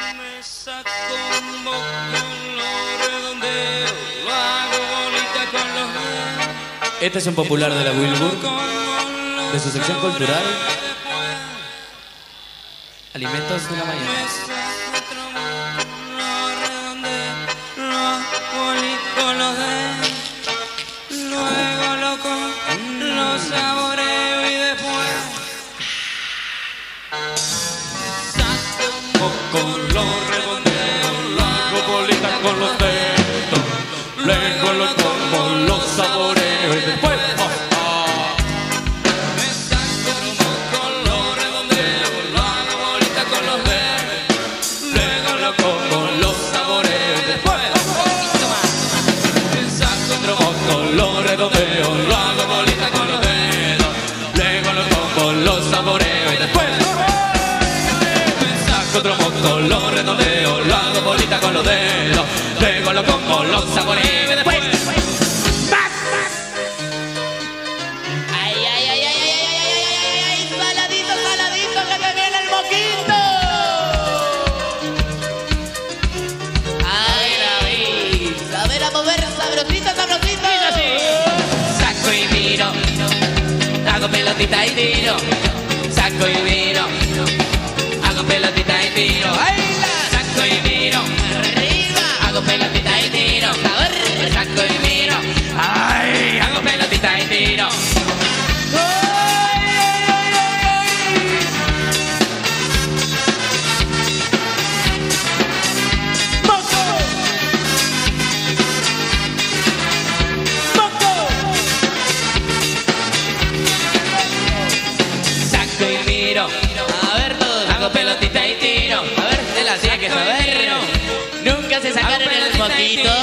Me saco un boco, lo redondeo, lo hago bolita con los dedos. Este es un popular de la Wilbur, de su sección cultural. Alimentos de la mañana. Me saco otro boco, lo redondeo, lo hago bolita con los dedos. Luego lo saboreo y después saco un poco, lo redondeo, lo hago bolita con los dedos. Luego lo como, lo saboreo y después me saco un poco, lo redondeo, lo hago bolita con los dedos. Luego lo como, lo saboreo y después me saco otro poco, lo redondeo, lo hago bolita con los dedos. Luego lo como, lo saboreo y después me saco otro poco, lo redondeo, lo hago bolita con los dedos. Luego lo como, lo saboreo y después Ay, ay, ay, ay, ay, ay, ay, ay, ay, saladito, saladito, que te viene el moquito. Ay, David, saber a mover, sabrosito, sabrosito. saco y miro, hago pelotita y tiro. Saco y miro, hago pelotita y tiro. Saco y miro, Arriba, hago pelotita y tiro. Saco y miro, ay, hago pelotita y tiro. Saco y miro, a ver todos. hago pelotita y tiro. A ver, de la tiene que saber. Nunca se sacaron el moquito.